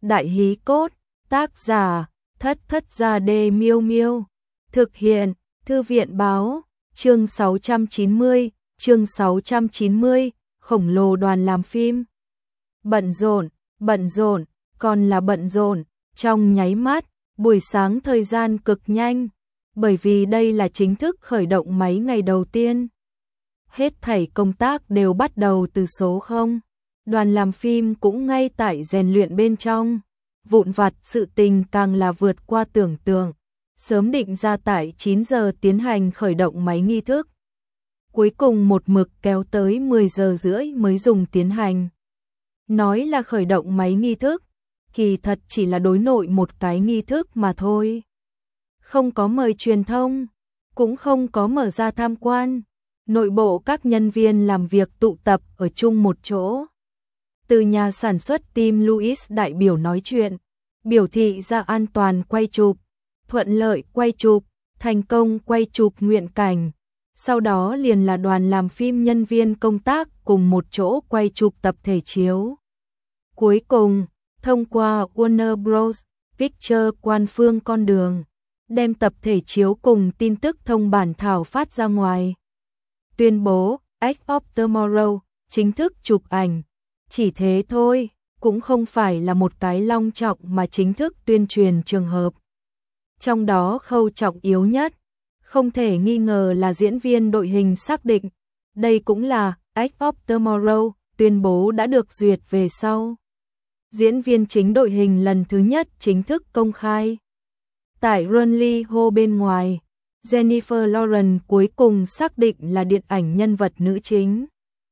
Đại hí cốt, tác giả, Thất Thất Gia Đê Miêu Miêu. Thực hiện, Thư viện báo, chương 690, khổng lồ đoàn làm phim. Bận rộn, còn là bận rộn, trong nháy mắt, buổi sáng thời gian cực nhanh, bởi vì đây là chính thức khởi động máy ngày đầu tiên. Hết thảy công tác đều bắt đầu từ số 0. Đoàn làm phim cũng ngay tại rèn luyện bên trong. Vụn vặt sự tình càng là vượt qua tưởng tượng. Sớm định ra tại 9 giờ tiến hành khởi động máy nghi thức. Cuối cùng một mực kéo tới 10 giờ rưỡi mới dùng tiến hành. Nói là khởi động máy nghi thức, kỳ thật chỉ là đối nội một cái nghi thức mà thôi. Không có mời truyền thông, cũng không có mở ra tham quan. Nội bộ các nhân viên làm việc tụ tập ở chung một chỗ. Từ nhà sản xuất Tim Louis đại biểu nói chuyện, biểu thị ra an toàn quay chụp, thuận lợi quay chụp, thành công quay chụp nguyện cảnh. Sau đó liền là đoàn làm phim nhân viên công tác cùng một chỗ quay chụp tập thể chiếu. Cuối cùng, thông qua Warner Bros. Pictures quan phương con đường, đem tập thể chiếu cùng tin tức thông bản thảo phát ra ngoài. Tuyên bố, Edge of Tomorrow, chính thức chụp ảnh. Chỉ thế thôi, cũng không phải là một cái long trọng mà chính thức tuyên truyền trường hợp. Trong đó khâu trọng yếu nhất, không thể nghi ngờ là diễn viên đội hình xác định. Đây cũng là Edge of Tomorrow, tuyên bố đã được duyệt về sau. Diễn viên chính đội hình lần thứ nhất chính thức công khai. Tại Runley Hall bên ngoài, Jennifer Lawrence cuối cùng xác định là điện ảnh nhân vật nữ chính.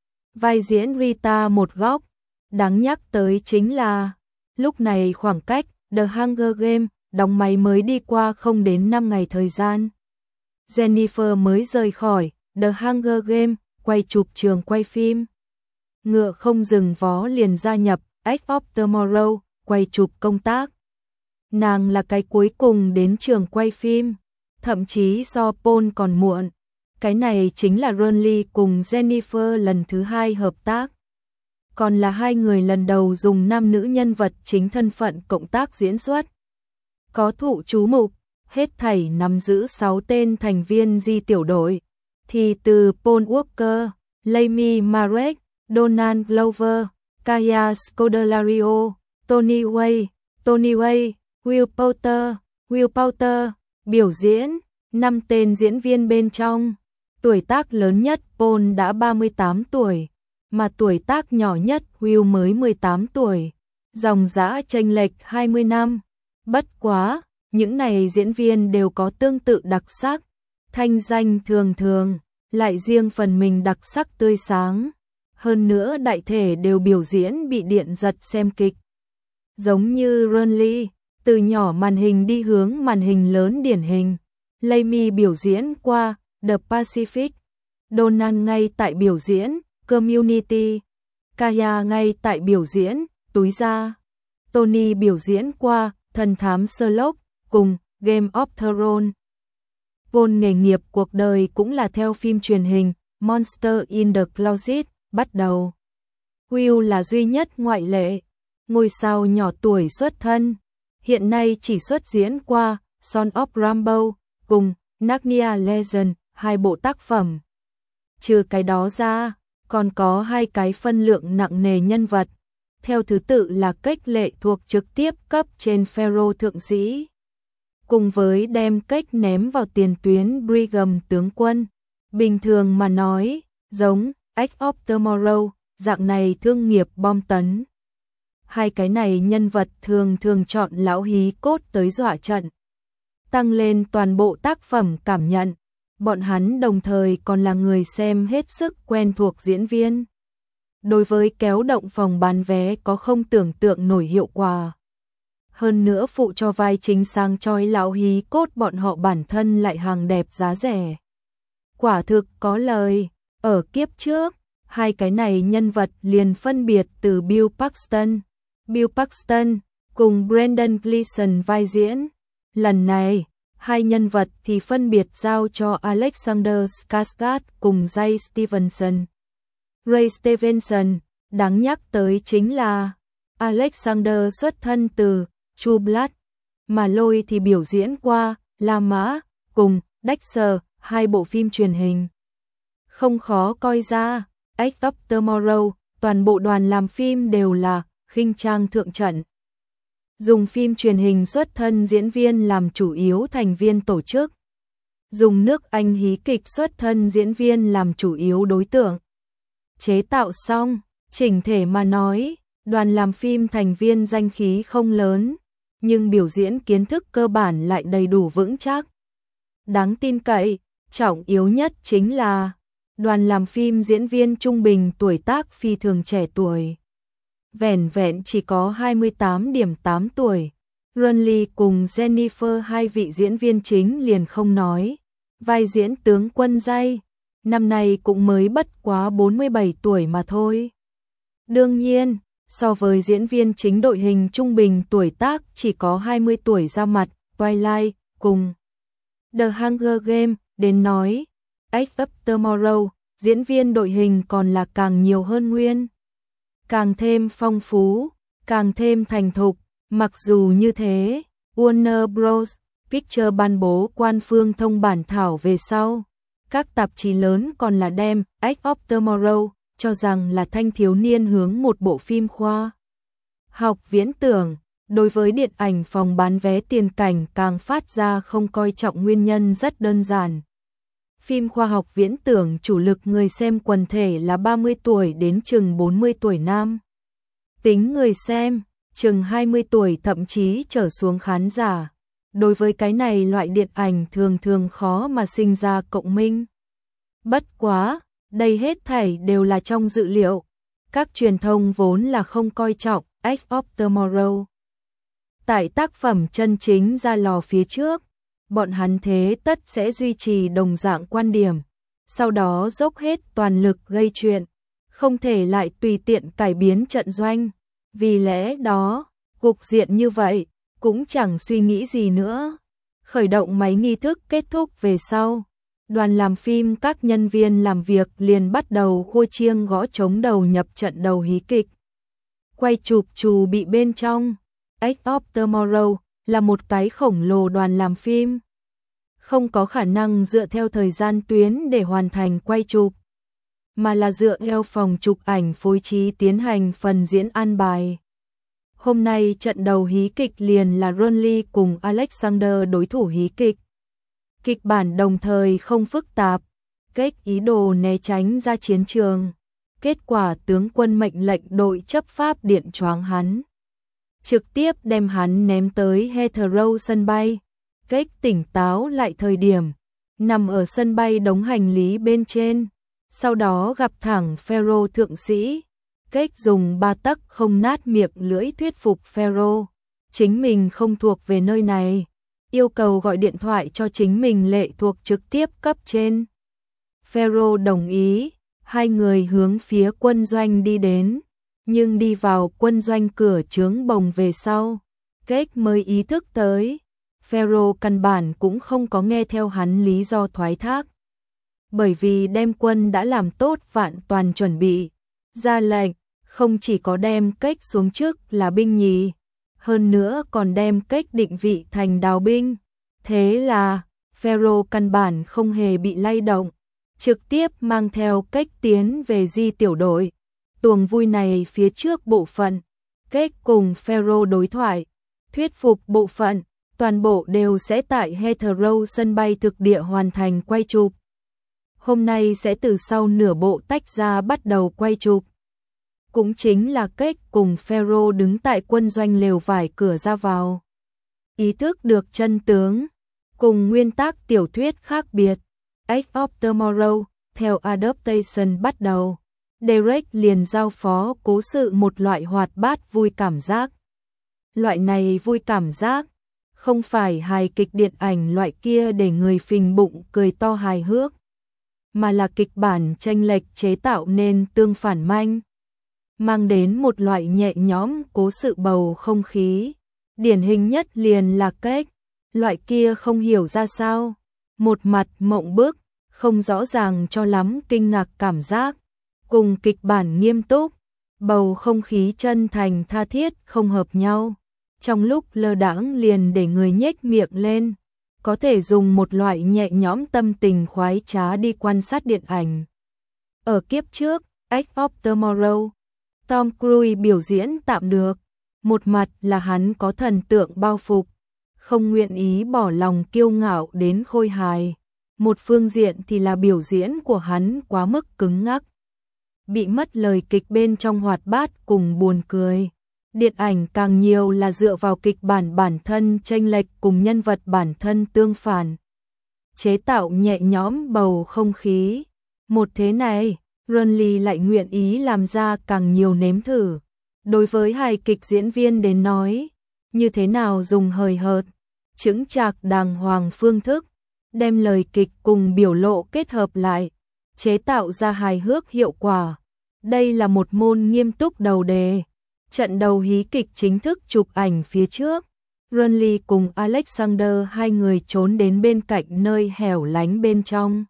Vai diễn Rita một góc. Đáng nhắc tới chính là, lúc này khoảng cách The Hunger Games đóng máy mới đi qua không đến 5 ngày thời gian. Jennifer mới rời khỏi The Hunger Games, quay chụp trường quay phim. Ngựa không dừng vó liền gia nhập Edge of Tomorrow, quay chụp công tác. Nàng là cái cuối cùng đến trường quay phim, thậm chí so Paul còn muộn. Cái này chính là Ronley cùng Jennifer lần thứ 2 hợp tác. Còn là hai người lần đầu dùng nam nữ nhân vật chính thân phận cộng tác diễn xuất. Có thụ chú mục, hết thảy nắm giữ 6 tên thành viên di tiểu đội. Thì từ Paul Walker, Amy Marek, Donald Glover, Kaya Scodelario, Tony Way, Will Poulter, biểu diễn. 5 tên diễn viên bên trong, tuổi tác lớn nhất Paul đã 38 tuổi, mà tuổi tác nhỏ nhất Will mới 18 tuổi, dòng dã chênh lệch 20 năm. Bất quá, những này diễn viên đều có tương tự đặc sắc, thanh danh thường, lại riêng phần mình đặc sắc tươi sáng. Hơn nữa đại thể đều biểu diễn bị điện giật xem kịch. Giống như Ronley, từ nhỏ màn hình đi hướng màn hình lớn điển hình. Amy biểu diễn qua The Pacific, Donald ngay tại biểu diễn Community, Kaya ngay tại biểu diễn Túi Da, Tony biểu diễn qua Thần thám Sherlock cùng Game of Thrones. Paul nghề nghiệp cuộc đời cũng là theo phim truyền hình Monster in the Closet bắt đầu. Will là duy nhất ngoại lệ, ngôi sao nhỏ tuổi xuất thân, hiện nay chỉ xuất diễn qua Son of Rambo cùng Narnia Legend, 2 bộ tác phẩm. Trừ cái đó ra, còn có 2 cái phân lượng nặng nề nhân vật, theo thứ tự là Cách Lệ thuộc trực tiếp cấp trên Pharaoh thượng sĩ, cùng với đem Cách ném vào tiền tuyến Brigham tướng quân. Bình thường mà nói, giống Edge of Tomorrow, dạng này thương nghiệp bom tấn. 2 cái này nhân vật thường chọn lão hí cốt tới dọa trận, tăng lên toàn bộ tác phẩm cảm nhận. Bọn hắn đồng thời còn là người xem hết sức quen thuộc diễn viên. Đối với kéo động phòng bán vé có không tưởng tượng nổi hiệu quả. Hơn nữa phụ cho vai chính sang chói lão hí cốt bọn họ bản thân lại hàng đẹp giá rẻ. Quả thực có lời, ở kiếp trước, 2 cái này nhân vật liền phân biệt từ Bill Paxton cùng Brendan Gleeson vai diễn. Lần này, 2 nhân vật thì phân biệt giao cho Alexander Skarsgård cùng Ray Stevenson. Đáng nhắc tới chính là Alexander xuất thân từ True Blood, mà Lôi thì biểu diễn qua La Mã cùng Dexter, hai bộ phim truyền hình. Không khó coi ra, Edge of Tomorrow, toàn bộ đoàn làm phim đều là khinh trang thượng trận. Dùng phim truyền hình xuất thân diễn viên làm chủ yếu thành viên tổ chức. Dùng nước Anh hí kịch xuất thân diễn viên làm chủ yếu đối tượng. Chế tạo xong, chỉnh thể mà nói, đoàn làm phim thành viên danh khí không lớn, nhưng biểu diễn kiến thức cơ bản lại đầy đủ vững chắc. Đáng tin cậy, trọng yếu nhất chính là đoàn làm phim diễn viên trung bình tuổi tác phi thường trẻ tuổi. Vẻn vẹn chỉ có 28,8 tuổi. Ronnie cùng Jennifer, hai vị diễn viên chính liền không nói. Vai diễn tướng quân Jay, năm nay cũng mới bất quá 47 tuổi mà thôi. Đương nhiên, so với diễn viên chính đội hình trung bình tuổi tác chỉ có 20 tuổi ra mặt, Twilight cùng The Hunger Games đến nói, Edge of Tomorrow, diễn viên đội hình còn là càng nhiều hơn nguyên. Càng thêm phong phú, càng thêm thành thục, mặc dù như thế, Warner Bros. Pictures ban bố quan phương thông bản thảo về sau. Các tạp chí lớn còn là đem Edge of Tomorrow cho rằng là thanh thiếu niên hướng một bộ phim khoa học viễn tưởng. Đối với điện ảnh phòng bán vé tiền cảnh càng phát ra không coi trọng nguyên nhân rất đơn giản. Phim khoa học viễn tưởng chủ lực người xem quần thể là 30 tuổi đến chừng 40 tuổi nam. Tính người xem, chừng 20 tuổi thậm chí trở xuống khán giả. Đối với cái này loại điện ảnh thường thường khó mà sinh ra cộng minh. Bất quá, đây hết thảy đều là trong dự liệu. Các truyền thông vốn là không coi trọng Edge of Tomorrow. Tại tác phẩm chân chính ra lò phía trước, bọn hắn thế tất sẽ duy trì đồng dạng quan điểm, sau đó dốc hết toàn lực gây chuyện, không thể lại tùy tiện cải biến trận doanh. Vì lẽ đó, cục diện như vậy, cũng chẳng suy nghĩ gì nữa. Khởi động máy nghi thức kết thúc về sau, đoàn làm phim các nhân viên làm việc liền bắt đầu khua chiêng gõ trống đầu nhập trận đầu hí kịch. Quay chụp trù bị bên trong, Edge of Tomorrow là một cái khổng lồ đoàn làm phim. Không có khả năng dựa theo thời gian tuyến để hoàn thành quay chụp, mà là dựa theo phòng chụp ảnh phối trí tiến hành phần diễn an bài. Hôm nay trận đầu hí kịch liền là Ronnie cùng Alexander đối thủ hí kịch. Kịch bản đồng thời không phức tạp, Kết ý đồ né tránh ra chiến trường. Kết quả tướng quân mệnh lệnh đội chấp pháp điện choáng hắn, trực tiếp đem hắn ném tới Heathrow sân bay. Kết tỉnh táo lại thời điểm, nằm ở sân bay đống hành lý bên trên, sau đó gặp thẳng Pharaoh thượng sĩ. Kết dùng 3 tấc không nát miệng lưỡi thuyết phục Pharaoh, chính mình không thuộc về nơi này, yêu cầu gọi điện thoại cho chính mình lệ thuộc trực tiếp cấp trên. Pharaoh đồng ý, hai người hướng phía quân doanh đi đến, nhưng đi vào quân doanh cửa trướng bồng về sau, Kết mới ý thức tới, Pharaoh căn bản cũng không có nghe theo hắn lý do thoái thác. Bởi vì đem quân đã làm tốt vạn toàn chuẩn bị, ra lệnh, không chỉ có đem Kết xuống chức là binh nhì, hơn nữa còn đem Kết định vị thành đào binh. Thế là, Pharaoh căn bản không hề bị lay động, trực tiếp mang theo Kết tiến về di tiểu đội. Tuồng vui này phía trước bộ phận, Kết cùng Pharaoh đối thoại, thuyết phục bộ phận, toàn bộ đều sẽ tại Heathrow sân bay thực địa hoàn thành quay chụp. Hôm nay sẽ từ sau nửa bộ tách ra bắt đầu quay chụp. Cũng chính là Kết cùng Pharaoh đứng tại quân doanh lều vải cửa ra vào. Ý thức được chân tướng, cùng nguyên tác tiểu thuyết khác biệt, Edge of Tomorrow, theo adaptation bắt đầu, Derek liền giao phó cố sự một loại hoạt bát vui cảm giác. Loại này vui cảm giác, không phải hài kịch điện ảnh loại kia để người phình bụng cười to hài hước, mà là kịch bản chênh lệch chế tạo nên tương phản manh, mang đến một loại nhẹ nhõm cố sự bầu không khí. Điển hình nhất liền là Kết, loại kia không hiểu ra sao, một mặt mộng bức, không rõ ràng cho lắm kinh ngạc cảm giác, cùng kịch bản nghiêm túc, bầu không khí chân thành tha thiết không hợp nhau. Trong lúc lơ đãng liền để người nhếch miệng lên, có thể dùng một loại nhẹ nhõm tâm tình khoái trá đi quan sát điện ảnh. Ở kiếp trước, Edge of Tomorrow, Tom Cruise biểu diễn tạm được. Một mặt là hắn có thần tượng bao phục, không nguyện ý bỏ lòng kiêu ngạo đến khôi hài. Một phương diện thì là biểu diễn của hắn quá mức cứng ngắc, bị mất lời kịch bên trong hoạt bát cùng buồn cười. Điện ảnh càng nhiều là dựa vào kịch bản bản thân chênh lệch cùng nhân vật bản thân tương phản, chế tạo nhẹ nhõm bầu không khí. Một thế này, Ronly lại nguyện ý làm ra càng nhiều nếm thử. Đối với hài kịch diễn viên đến nói, như thế nào dùng hời hợt, chững chạc đàng hoàng phương thức, đem lời kịch cùng biểu lộ kết hợp lại, chế tạo ra hài hước hiệu quả. Đây là một môn nghiêm túc đầu đề. Trận đầu hí kịch chính thức chụp ảnh phía trước, Ronly cùng Alexander hai người trốn đến bên cạnh nơi hẻo lánh bên trong.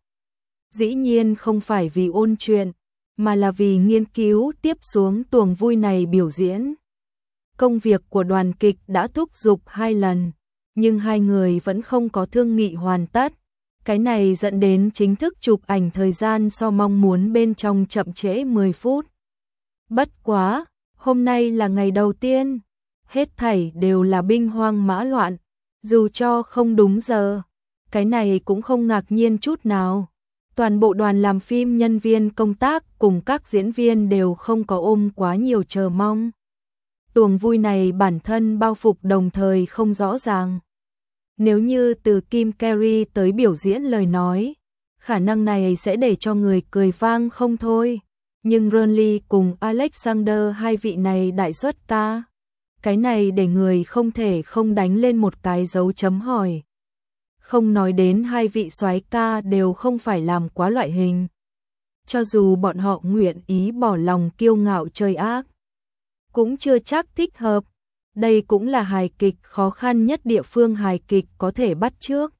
Dĩ nhiên không phải vì ôn chuyện, mà là vì nghiên cứu tiếp xuống tuồng vui này biểu diễn. Công việc của đoàn kịch đã thúc giục 2 lần, nhưng hai người vẫn không có thương nghị hoàn tất. Cái này dẫn đến chính thức chụp ảnh thời gian so mong muốn bên trong chậm trễ 10 phút. Bất quá, hôm nay là ngày đầu tiên, hết thảy đều là binh hoang mã loạn, dù cho không đúng giờ, cái này cũng không ngạc nhiên chút nào. Toàn bộ đoàn làm phim, nhân viên công tác cùng các diễn viên đều không có ôm quá nhiều chờ mong. Tuồng vui này bản thân bao phục đồng thời không rõ ràng. Nếu như từ Kim Carey tới biểu diễn lời nói, khả năng này sẽ để cho người cười vang không thôi. Nhưng Ronly cùng Alexander, hai vị này đại xuất ca, cái này để người không thể không đánh lên một cái dấu chấm hỏi. Không nói đến hai vị soái ca đều không phải làm quá loại hình. Cho dù bọn họ nguyện ý bỏ lòng kiêu ngạo chơi ác, cũng chưa chắc thích hợp. Đây cũng là hài kịch khó khăn nhất địa phương hài kịch có thể bắt chước,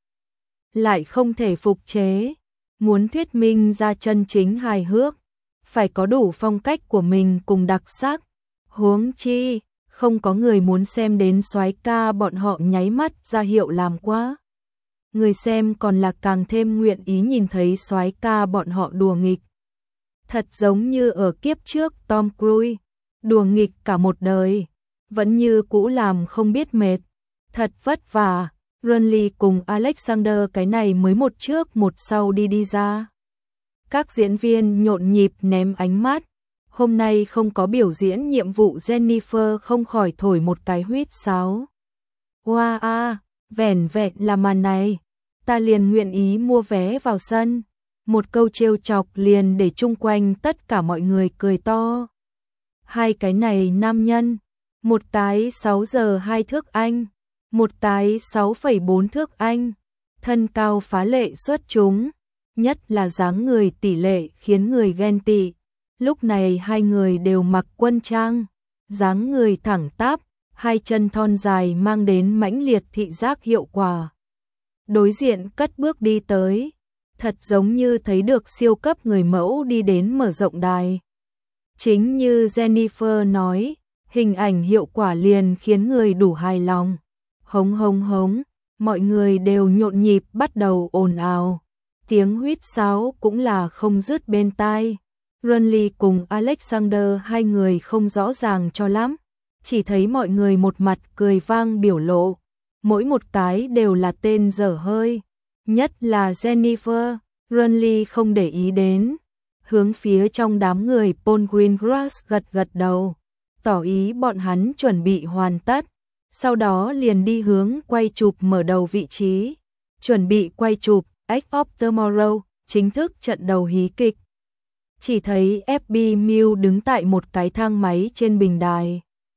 lại không thể phục chế. Muốn thuyết minh ra chân chính hài hước, phải có đủ phong cách của mình cùng đặc sắc. Huống chi, không có người muốn xem đến soái ca bọn họ nháy mắt ra hiệu làm quá. Người xem còn là càng thêm nguyện ý nhìn thấy soái ca bọn họ đùa nghịch. Thật giống như ở kiếp trước Tom Cruise, đùa nghịch cả một đời, vẫn như cũ làm không biết mệt. Thật vất vả, Ronly cùng Alexander cái này mới một trước một sau đi ra. Các diễn viên nhộn nhịp ném ánh mắt. Hôm nay không có biểu diễn nhiệm vụ, Jennifer không khỏi thổi một cái huýt sáo. Wow a, vẻn vẹn là màn này, ta liền nguyện ý mua vé vào sân. Một câu trêu chọc liền để chung quanh tất cả mọi người cười to. Hai cái này nam nhân, một cái 6 giờ 2 thước Anh, một cái 6,4 thước Anh, thân cao phá lệ xuất chúng, nhất là dáng người tỷ lệ khiến người ghen tị. Lúc này hai người đều mặc quân trang, dáng người thẳng tắp, hai chân thon dài mang đến mãnh liệt thị giác hiệu quả. Đối diện cất bước đi tới, thật giống như thấy được siêu cấp người mẫu đi đến mở rộng đài. Chính như Jennifer nói, hình ảnh hiệu quả liền khiến người đủ hài lòng. Hống hống hống, mọi người đều nhộn nhịp bắt đầu ồn ào. Tiếng huýt sáo cũng là không dứt bên tai. Ronly cùng Alexander hai người không rõ ràng cho lắm, chỉ thấy mọi người một mặt cười vang biểu lộ, mỗi một cái đều là tên dở hơi, nhất là Jennifer. Ronly không để ý đến, hướng phía trong đám người Paul Greengrass gật gật đầu, tỏ ý bọn hắn chuẩn bị hoàn tất, sau đó liền đi hướng quay chụp mở đầu vị trí, chuẩn bị quay chụp Edge of Tomorrow, chính thức trận đầu hí kịch. Chỉ thấy FB Mew đứng tại một cái thang máy trên bình đài,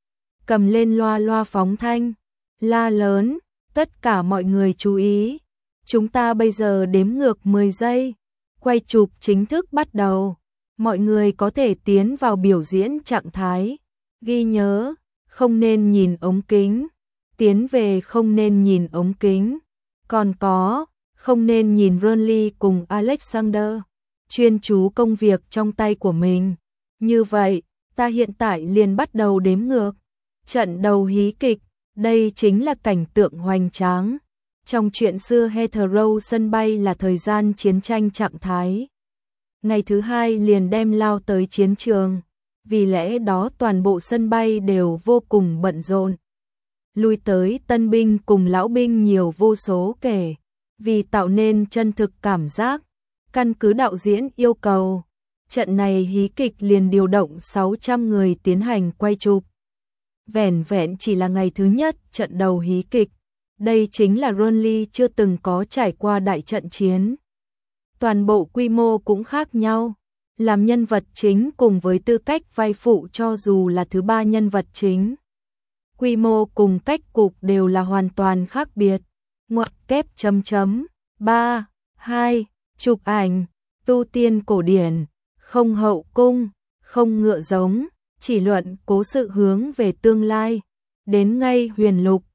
cầm lên loa phóng thanh, la lớn, tất cả mọi người chú ý, chúng ta bây giờ đếm ngược 10 giây, quay chụp chính thức bắt đầu, mọi người có thể tiến vào biểu diễn trạng thái, ghi nhớ, không nên nhìn ống kính, tiến về không nên nhìn ống kính, còn có, không nên nhìn Ronly cùng Alexander, chuyên chú công việc trong tay của mình. Như vậy, Ta hiện tại liền bắt đầu đếm ngược. Trận đầu hí kịch, đây chính là cảnh tượng hoành tráng. Trong chuyện xưa Heathrow sân bay là thời gian chiến tranh trạng thái. Ngày thứ hai liền đem lao tới chiến trường. Vì lẽ đó toàn bộ sân bay đều vô cùng bận rộn. Lui tới tân binh cùng lão binh nhiều vô số kể. Vì tạo nên chân thực cảm giác, căn cứ đạo diễn yêu cầu, trận này hí kịch liền điều động 600 người tiến hành quay chụp. Vẻn vẹn chỉ là ngày thứ nhất trận đầu hí kịch, đây chính là Ronly chưa từng có trải qua đại trận chiến. Toàn bộ quy mô cũng khác nhau, làm nhân vật chính cùng với tư cách vai phụ cho dù là thứ ba nhân vật chính. Quy mô cùng cách cục đều là hoàn toàn khác biệt. Ngoặc kép chấm chấm 3, 2, chụp ảnh, tu tiên cổ điển, không hậu cung, không ngựa giống, chỉ luận cố sự hướng về tương lai. Đến ngay huyền lục,